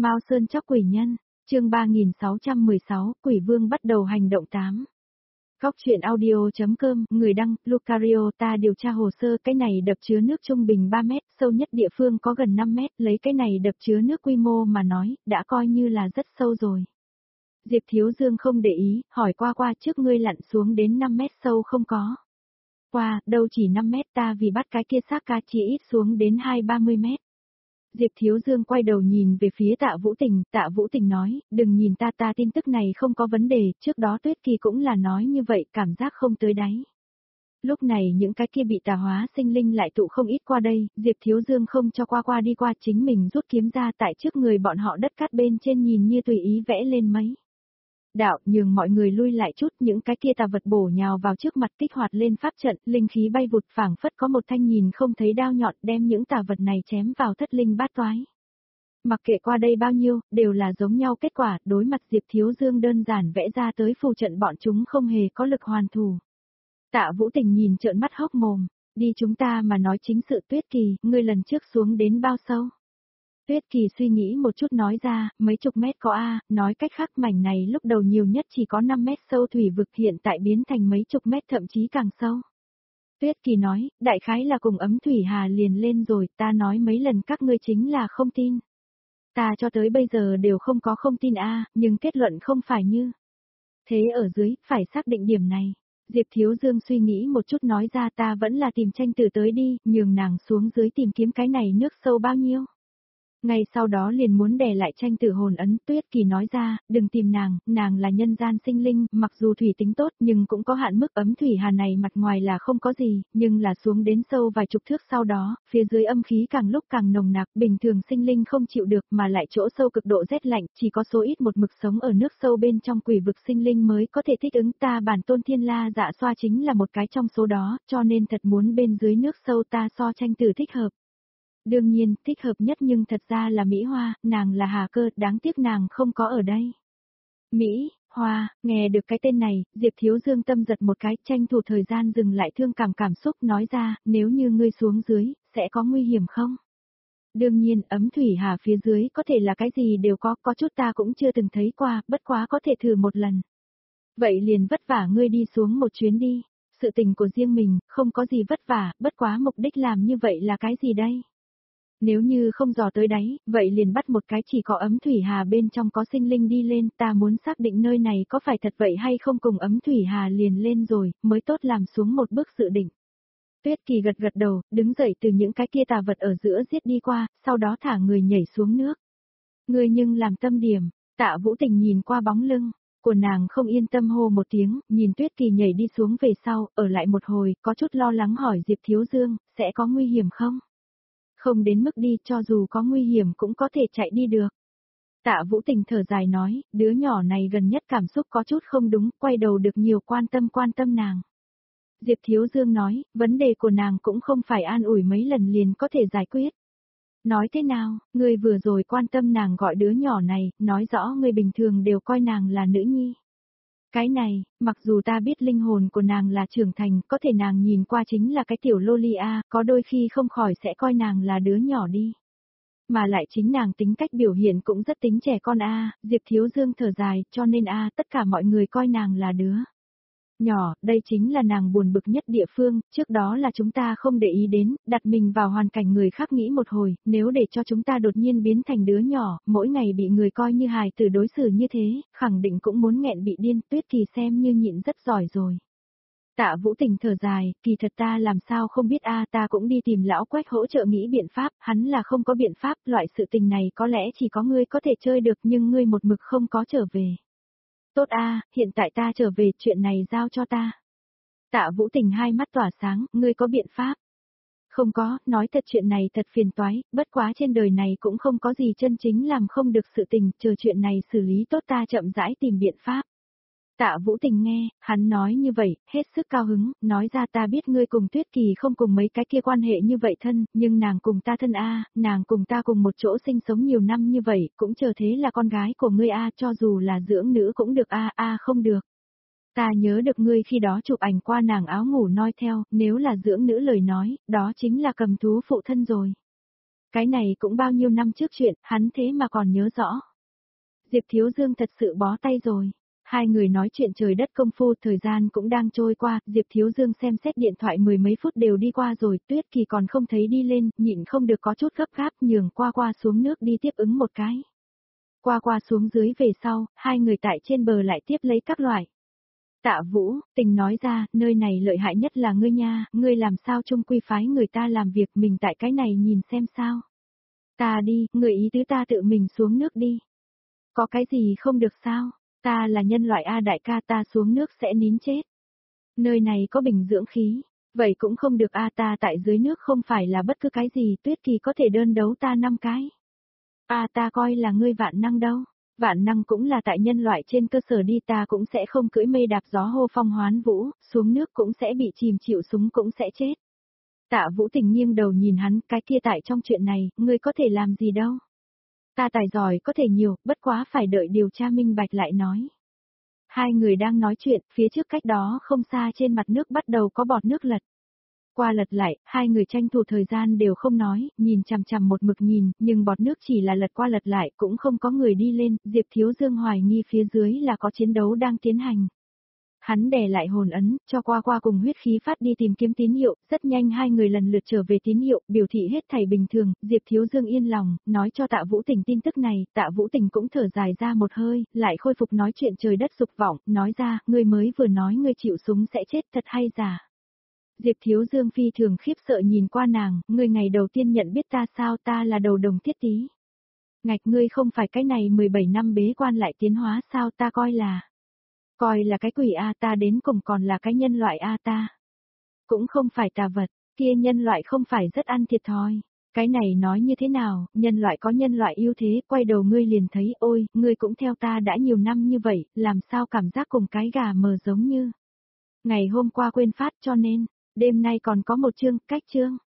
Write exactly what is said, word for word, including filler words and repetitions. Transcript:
Mao Sơn chóc quỷ nhân, chương ba nghìn sáu trăm mười sáu, Quỷ Vương bắt đầu hành động tám. Góc truyện audio.com, người đăng, Lucario. Ta điều tra hồ sơ, cái này đập chứa nước trung bình ba mét, sâu nhất địa phương có gần năm mét, lấy cái này đập chứa nước quy mô mà nói, đã coi như là rất sâu rồi. Diệp Thiếu Dương không để ý, hỏi qua qua trước ngươi lặn xuống đến năm mét sâu không có. Qua, đâu chỉ năm mét, ta vì bắt cái kia xác cá chỉ ít xuống đến hai ba mươi mét. Diệp Thiếu Dương quay đầu nhìn về phía Tạ Vũ Tình, Tạ Vũ Tình nói, đừng nhìn ta ta tin tức này không có vấn đề, trước đó Tuyết Kỳ cũng là nói như vậy, cảm giác không tới đáy. Lúc này những cái kia bị tà hóa sinh linh lại tụ không ít qua đây, Diệp Thiếu Dương không cho qua qua đi qua, chính mình rút kiếm ra tại trước người bọn họ, đất cát bên trên nhìn như tùy ý vẽ lên mấy đạo, nhường mọi người lui lại chút, những cái kia tà vật bổ nhào vào trước mặt, kích hoạt lên pháp trận, linh khí bay vụt, phảng phất có một thanh nhìn không thấy đao nhọn đem những tà vật này chém vào thất linh bát toái. Mặc kệ qua đây bao nhiêu, đều là giống nhau kết quả, đối mặt Diệp Thiếu Dương đơn giản vẽ ra tới phù trận, bọn chúng không hề có lực hoàn thủ. Tạ Vũ Tình nhìn trợn mắt hốc mồm, đi chúng ta mà nói chính sự. Tuyết Kỳ, ngươi lần trước xuống đến bao sâu? Tuyết Kỳ suy nghĩ một chút nói ra, mấy chục mét có a, nói cách khác mảnh này lúc đầu nhiều nhất chỉ có năm mét sâu thủy vực, hiện tại biến thành mấy chục mét thậm chí càng sâu. Tuyết Kỳ nói, đại khái là cùng ấm thủy hà liền lên rồi, ta nói mấy lần các ngươi chính là không tin. Ta cho tới bây giờ đều không có không tin a, nhưng kết luận không phải như thế, ở dưới, phải xác định điểm này. Diệp Thiếu Dương suy nghĩ một chút nói ra, ta vẫn là tìm tranh tử tới đi, nhường nàng xuống dưới tìm kiếm cái này nước sâu bao nhiêu. Ngay sau đó liền muốn đè lại tranh tử hồn ấn. Tuyết Kỳ nói ra, đừng tìm nàng, nàng là nhân gian sinh linh, mặc dù thủy tính tốt nhưng cũng có hạn mức, ấm thủy hà này mặt ngoài là không có gì, nhưng là xuống đến sâu vài chục thước sau đó, phía dưới âm khí càng lúc càng nồng nặc, bình thường sinh linh không chịu được, mà lại chỗ sâu cực độ rét lạnh, chỉ có số ít một mực sống ở nước sâu bên trong quỷ vực sinh linh mới có thể thích ứng. Ta bản tôn Thiên La Dạ Xoa chính là một cái trong số đó, cho nên thật muốn bên dưới nước sâu ta so tranh tử thích hợp. Đương nhiên, thích hợp nhất nhưng thật ra là Mỹ Hoa, nàng là Hà Cơ, đáng tiếc nàng không có ở đây. Mỹ Hoa, nghe được cái tên này, Diệp Thiếu Dương tâm giật một cái, tranh thủ thời gian dừng lại thương cảm cảm xúc, nói ra, nếu như ngươi xuống dưới, sẽ có nguy hiểm không? Đương nhiên, ấm thủy hà phía dưới có thể là cái gì đều có, có chút ta cũng chưa từng thấy qua, bất quá có thể thử một lần. Vậy liền vất vả ngươi đi xuống một chuyến đi, sự tình của riêng mình, không có gì vất vả, bất quá mục đích làm như vậy là cái gì đây? Nếu như không dò tới đáy, vậy liền bắt một cái chỉ có ấm thủy hà bên trong có sinh linh đi lên, ta muốn xác định nơi này có phải thật vậy hay không, cùng ấm thủy hà liền lên rồi, mới tốt làm xuống một bước dự định. Tuyết Kỳ gật gật đầu, đứng dậy từ những cái kia tà vật ở giữa giết đi qua, sau đó thả người nhảy xuống nước. Người nhưng làm tâm điểm, Tạ Vũ Tình nhìn qua bóng lưng của nàng không yên tâm hô một tiếng, nhìn Tuyết Kỳ nhảy đi xuống về sau, ở lại một hồi, có chút lo lắng hỏi Diệp Thiếu Dương, sẽ có nguy hiểm không? Không đến mức đi, cho dù có nguy hiểm cũng có thể chạy đi được. Tạ Vũ Tình thở dài nói, đứa nhỏ này gần nhất cảm xúc có chút không đúng, quay đầu được nhiều quan tâm quan tâm nàng. Diệp Thiếu Dương nói, vấn đề của nàng cũng không phải an ủi mấy lần liền có thể giải quyết. Nói thế nào, ngươi vừa rồi quan tâm nàng gọi đứa nhỏ này, nói rõ ngươi bình thường đều coi nàng là nữ nhi. Cái này, mặc dù ta biết linh hồn của nàng là trưởng thành, có thể nàng nhìn qua chính là cái tiểu loli a, có đôi khi không khỏi sẽ coi nàng là đứa nhỏ đi. Mà lại chính nàng tính cách biểu hiện cũng rất tính trẻ con a, Diệp Thiếu Dương thở dài, cho nên a, tất cả mọi người coi nàng là đứa nhỏ, đây chính là nàng buồn bực nhất địa phương, trước đó là chúng ta không để ý đến, đặt mình vào hoàn cảnh người khác nghĩ một hồi, nếu để cho chúng ta đột nhiên biến thành đứa nhỏ, mỗi ngày bị người coi như hài tử đối xử như thế, khẳng định cũng muốn nghẹn bị điên. Tuyết Kỳ xem như nhịn rất giỏi rồi. Tạ Vũ Tình thở dài, kỳ thật ta làm sao không biết a, ta cũng đi tìm lão Quách hỗ trợ nghĩ biện pháp, hắn là không có biện pháp, loại sự tình này có lẽ chỉ có ngươi có thể chơi được nhưng ngươi một mực không có trở về. Tốt a, hiện tại ta trở về, chuyện này giao cho ta. Tạ Vũ Tình hai mắt tỏa sáng, ngươi có biện pháp? Không có, nói thật chuyện này thật phiền toái, bất quá trên đời này cũng không có gì chân chính làm không được sự tình, chờ chuyện này xử lý tốt ta chậm rãi tìm biện pháp. Tạ Vũ Tình nghe, hắn nói như vậy, hết sức cao hứng, nói ra ta biết ngươi cùng Tuyết Kỳ không cùng mấy cái kia quan hệ như vậy thân, nhưng nàng cùng ta thân a, nàng cùng ta cùng một chỗ sinh sống nhiều năm như vậy, cũng chờ thế là con gái của ngươi a, cho dù là dưỡng nữ cũng được a, a không được. Ta nhớ được ngươi khi đó chụp ảnh qua nàng áo ngủ noi theo, nếu là dưỡng nữ lời nói, đó chính là cầm thú phụ thân rồi. Cái này cũng bao nhiêu năm trước chuyện, hắn thế mà còn nhớ rõ. Diệp Thiếu Dương thật sự bó tay rồi. Hai người nói chuyện trời đất công phu, thời gian cũng đang trôi qua, Diệp Thiếu Dương xem xét điện thoại mười mấy phút đều đi qua rồi, Tuyết Kỳ còn không thấy đi lên, nhịn không được có chút gấp gáp nhường qua qua xuống nước đi tiếp ứng một cái. Qua qua xuống dưới về sau, hai người tại trên bờ lại tiếp lấy các loại. Tạ Vũ, Tình nói ra, nơi này lợi hại nhất là ngươi nha, ngươi làm sao chung quy phái người ta làm việc mình tại cái này nhìn xem sao. Ta đi, người ý tứ ta tự mình xuống nước đi. Có cái gì không được sao? Ta là nhân loại A đại ca, ta xuống nước sẽ nín chết. Nơi này có bình dưỡng khí, vậy cũng không được A, ta tại dưới nước không phải là bất cứ cái gì, Tuyết Kỳ có thể đơn đấu ta năm cái. A, ta coi là ngươi vạn năng đâu, vạn năng cũng là tại nhân loại trên cơ sở đi, ta cũng sẽ không cưỡi mây đạp gió hô phong hoán vũ, xuống nước cũng sẽ bị chìm, chịu súng cũng sẽ chết. Tạ Vũ Tình nghiêng đầu nhìn hắn, cái kia tại trong chuyện này, ngươi có thể làm gì đâu. Ta tài giỏi có thể nhiều, bất quá phải đợi điều tra minh bạch lại nói. Hai người đang nói chuyện, phía trước cách đó không xa trên mặt nước bắt đầu có bọt nước lật. Qua lật lại, hai người tranh thủ thời gian đều không nói, nhìn chằm chằm một mực nhìn, nhưng bọt nước chỉ là lật qua lật lại, cũng không có người đi lên, Diệp Thiếu Dương hoài nghi phía dưới là có chiến đấu đang tiến hành. Hắn đè lại hồn ấn, cho qua qua cùng huyết khí phát đi tìm kiếm tín hiệu, rất nhanh hai người lần lượt trở về tín hiệu, biểu thị hết thảy bình thường, Diệp Thiếu Dương yên lòng, nói cho Tạ Vũ Tình tin tức này, Tạ Vũ Tình cũng thở dài ra một hơi, lại khôi phục nói chuyện trời đất dục vọng, nói ra, ngươi mới vừa nói ngươi chịu súng sẽ chết, thật hay giả. Diệp Thiếu Dương phi thường khiếp sợ nhìn qua nàng, ngươi ngày đầu tiên nhận biết ta sao, ta là đầu đồng Tiết Tý. Ngạch, ngươi không phải cái này mười bảy năm bế quan lại tiến hóa sao, ta coi là... Coi là cái quỷ A, ta đến cùng còn là cái nhân loại A ta. Cũng không phải tà vật, kia nhân loại không phải rất ăn thiệt thòi. Cái này nói như thế nào, nhân loại có nhân loại ưu thế, quay đầu ngươi liền thấy, ôi, ngươi cũng theo ta đã nhiều năm như vậy, làm sao cảm giác cùng cái gà mờ giống như. Ngày hôm qua quên phát cho nên, đêm nay còn có một chương, cách chương.